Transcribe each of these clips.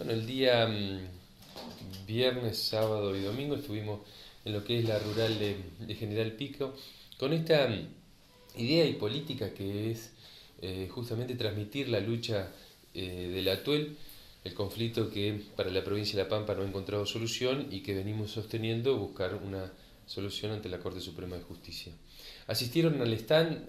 Bueno, el día viernes, sábado y domingo estuvimos en lo que es la rural de General Pico con esta idea y política que es justamente transmitir la lucha del Atuel, el conflicto que para la provincia de La Pampa no ha encontrado solución y que venimos sosteniendo buscar una solución ante la Corte Suprema de Justicia. Asistieron al stand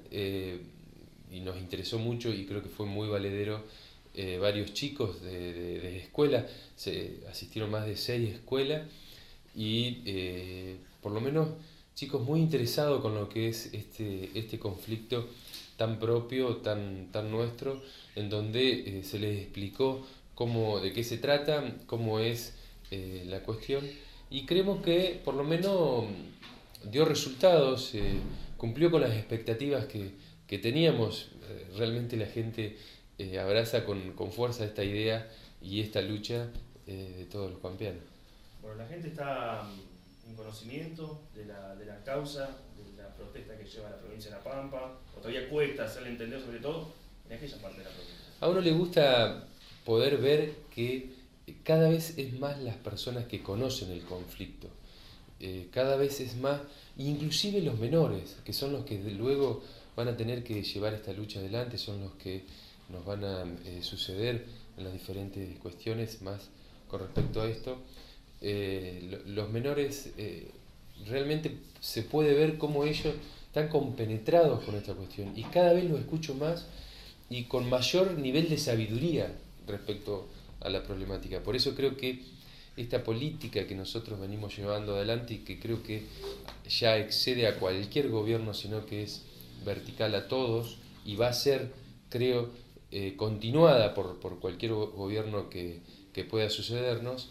y nos interesó mucho y creo que fue muy valedero. Varios chicos de escuela, se asistieron más de 6 escuelas y por lo menos chicos muy interesados con lo que es este conflicto tan propio, tan nuestro, en donde se les explicó de qué se trata, cómo es la cuestión, y creemos que por lo menos dio resultados, cumplió con las expectativas que teníamos. Realmente la gente abraza con fuerza esta idea y esta lucha de todos los pampeanos. Bueno, la gente está en conocimiento de la causa, de la protesta que lleva la provincia de La Pampa, o todavía cuesta hacerle entender, sobre todo en aquella parte de la provincia. A uno le gusta poder ver que cada vez es más las personas que conocen el conflicto, cada vez es más, inclusive los menores, que son los que luego van a tener que llevar esta lucha adelante, son los que nos van a suceder en las diferentes cuestiones más con respecto a esto. Los menores realmente se puede ver cómo ellos están compenetrados con esta cuestión y cada vez los escucho más y con mayor nivel de sabiduría respecto a la problemática. Por eso creo que esta política que nosotros venimos llevando adelante y que creo que ya excede a cualquier gobierno, sino que es vertical a todos y va a ser, creo, continuada por cualquier gobierno que pueda sucedernos,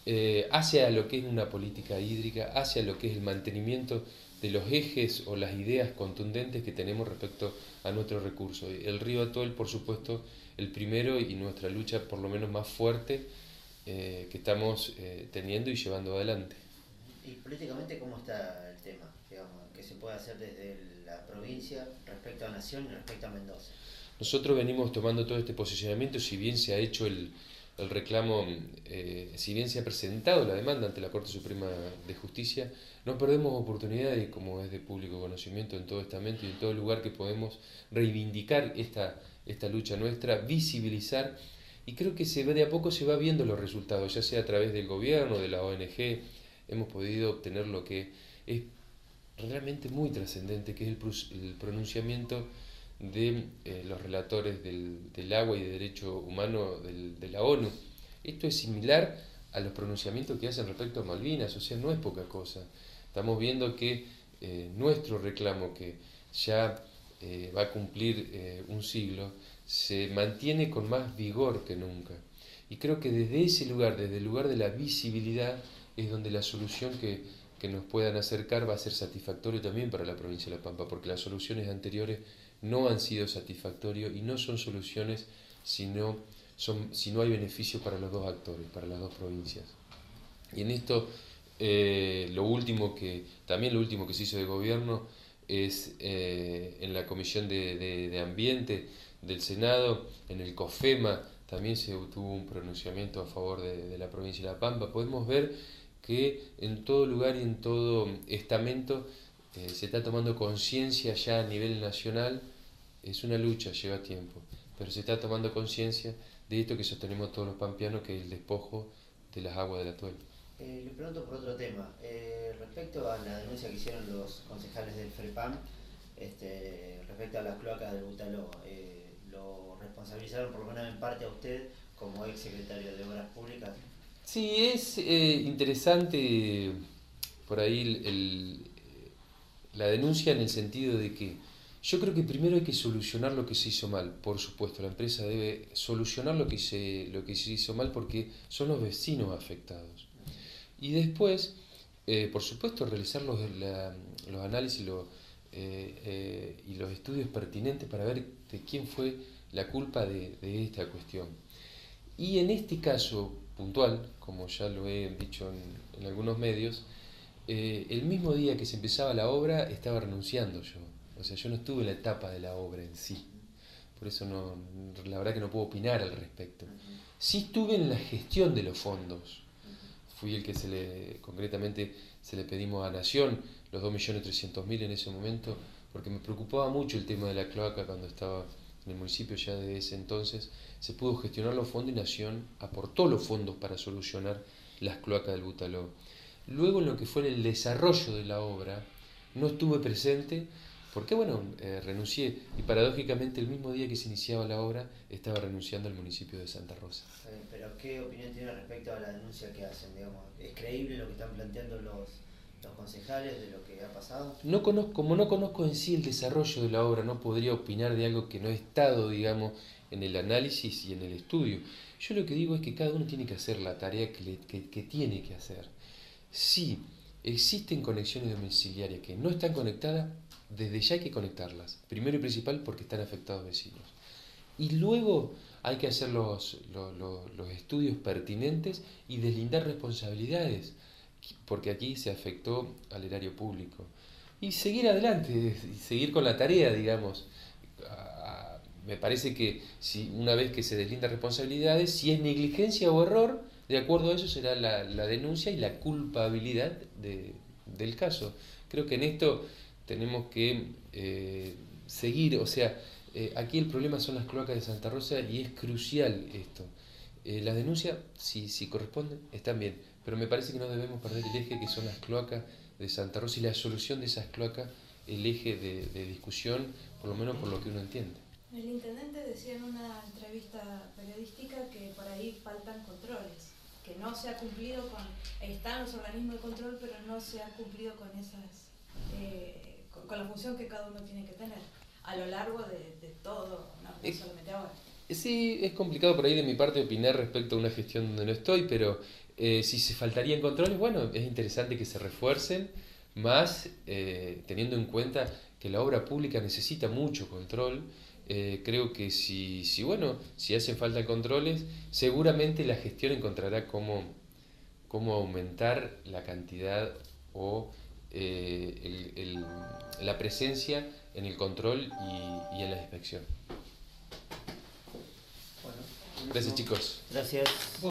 hacia lo que es una política hídrica, hacia lo que es el mantenimiento de los ejes o las ideas contundentes que tenemos respecto a nuestro recurso. El río Atuel, por supuesto, el primero y nuestra lucha por lo menos más fuerte que estamos teniendo y llevando adelante. ¿Y políticamente cómo está el tema? Digamos, ¿qué se puede hacer desde la provincia respecto a Nación y respecto a Mendoza? Nosotros venimos tomando todo este posicionamiento, si bien se ha hecho el reclamo, si bien se ha presentado la demanda ante la Corte Suprema de Justicia, no perdemos oportunidades, como es de público conocimiento en todo estamento y en todo lugar que podemos reivindicar esta lucha nuestra, visibilizar, y creo que de a poco se va viendo los resultados, ya sea a través del gobierno, de la ONG, hemos podido obtener lo que es realmente muy trascendente, que es el pronunciamiento de los relatores del agua y de derecho humano de la ONU. Esto es similar a los pronunciamientos que hacen respecto a Malvinas, o sea, no es poca cosa. Estamos viendo que nuestro reclamo, que ya va a cumplir un siglo, se mantiene con más vigor que nunca. Y creo que desde ese lugar, desde el lugar de la visibilidad, es donde la solución que nos puedan acercar va a ser satisfactorio también para la provincia de La Pampa, porque las soluciones anteriores no han sido satisfactorias y no son soluciones si no hay beneficio para los dos actores, para las dos provincias. Y en esto, lo último que se hizo de gobierno es en la Comisión de Ambiente del Senado, en el COFEMA, también se tuvo un pronunciamiento a favor de la provincia de La Pampa. Podemos ver que en todo lugar y en todo estamento se está tomando conciencia ya a nivel nacional. Es una lucha, lleva tiempo, pero se está tomando conciencia de esto que sostenemos todos los pampeanos, que es el despojo de las aguas del Atuel. Le pregunto por otro tema, respecto a la denuncia que hicieron los concejales del FREPAM, respecto a las cloacas del Butaló, ¿lo responsabilizaron por lo menos en parte a usted como ex secretario de Obras Públicas? Sí, es interesante por ahí la denuncia, en el sentido de que yo creo que primero hay que solucionar lo que se hizo mal. Por supuesto, la empresa debe solucionar lo que se hizo mal, porque son los vecinos afectados. Y después, por supuesto, realizar los análisis y los estudios pertinentes para ver de quién fue la culpa de esta cuestión. Y en este caso puntual, como ya lo he dicho en algunos medios, el mismo día que se empezaba la obra estaba renunciando yo. O sea, yo no estuve en la etapa de la obra en sí. por eso la verdad que no puedo opinar al respecto. Sí estuve en la gestión de los fondos. Fui el que concretamente se le pedimos a Nación los 2.300.000 en ese momento, porque me preocupaba mucho el tema de la cloaca cuando estaba en el municipio ya desde ese entonces. Se pudo gestionar los fondos y Nación aportó los fondos para solucionar las cloacas del Butaló. Luego en lo que fue el desarrollo de la obra, no estuve presente porque, bueno, renuncié y paradójicamente el mismo día que se iniciaba la obra estaba renunciando al municipio de Santa Rosa. Pero ¿qué opinión tiene respecto a la denuncia que hacen? Digamos, ¿es creíble lo que están planteando los concejales de lo que ha pasado? Como no conozco en sí el desarrollo de la obra, no podría opinar de algo que no he estado, digamos, en el análisis y en el estudio. Yo lo que digo es que cada uno tiene que hacer la tarea que tiene que hacer. Si existen conexiones domiciliarias que no están conectadas, desde ya hay que conectarlas. Primero y principal porque están afectados vecinos. Y luego hay que hacer los estudios pertinentes y deslindar responsabilidades, porque aquí se afectó al erario público. Y seguir adelante, y seguir con la tarea, digamos. Me parece que si una vez que se deslindan responsabilidades, si es negligencia o error, de acuerdo a eso será la denuncia y la culpabilidad del caso. Creo que en esto tenemos que seguir, o sea, aquí el problema son las cloacas de Santa Rosa y es crucial esto. Las denuncias, si corresponden, están bien, pero me parece que no debemos perder el eje que son las cloacas de Santa Rosa y la solución de esas cloacas, el eje de discusión, por lo menos por lo que uno entiende. El intendente decía en una entrevista periodística que por ahí faltan controles, que no se ha cumplido están los organismos de control, pero no se ha cumplido con con la función que cada uno tiene que tener a lo largo de todo, no solamente ahora. Sí, es complicado por ahí de mi parte opinar respecto a una gestión donde no estoy, pero si se faltarían controles, bueno, es interesante que se refuercen, más teniendo en cuenta que la obra pública necesita mucho control. Creo que si hacen falta controles, seguramente la gestión encontrará cómo aumentar la cantidad o la presencia en el control y en la inspección. Bueno, Gracias, chicos. Gracias.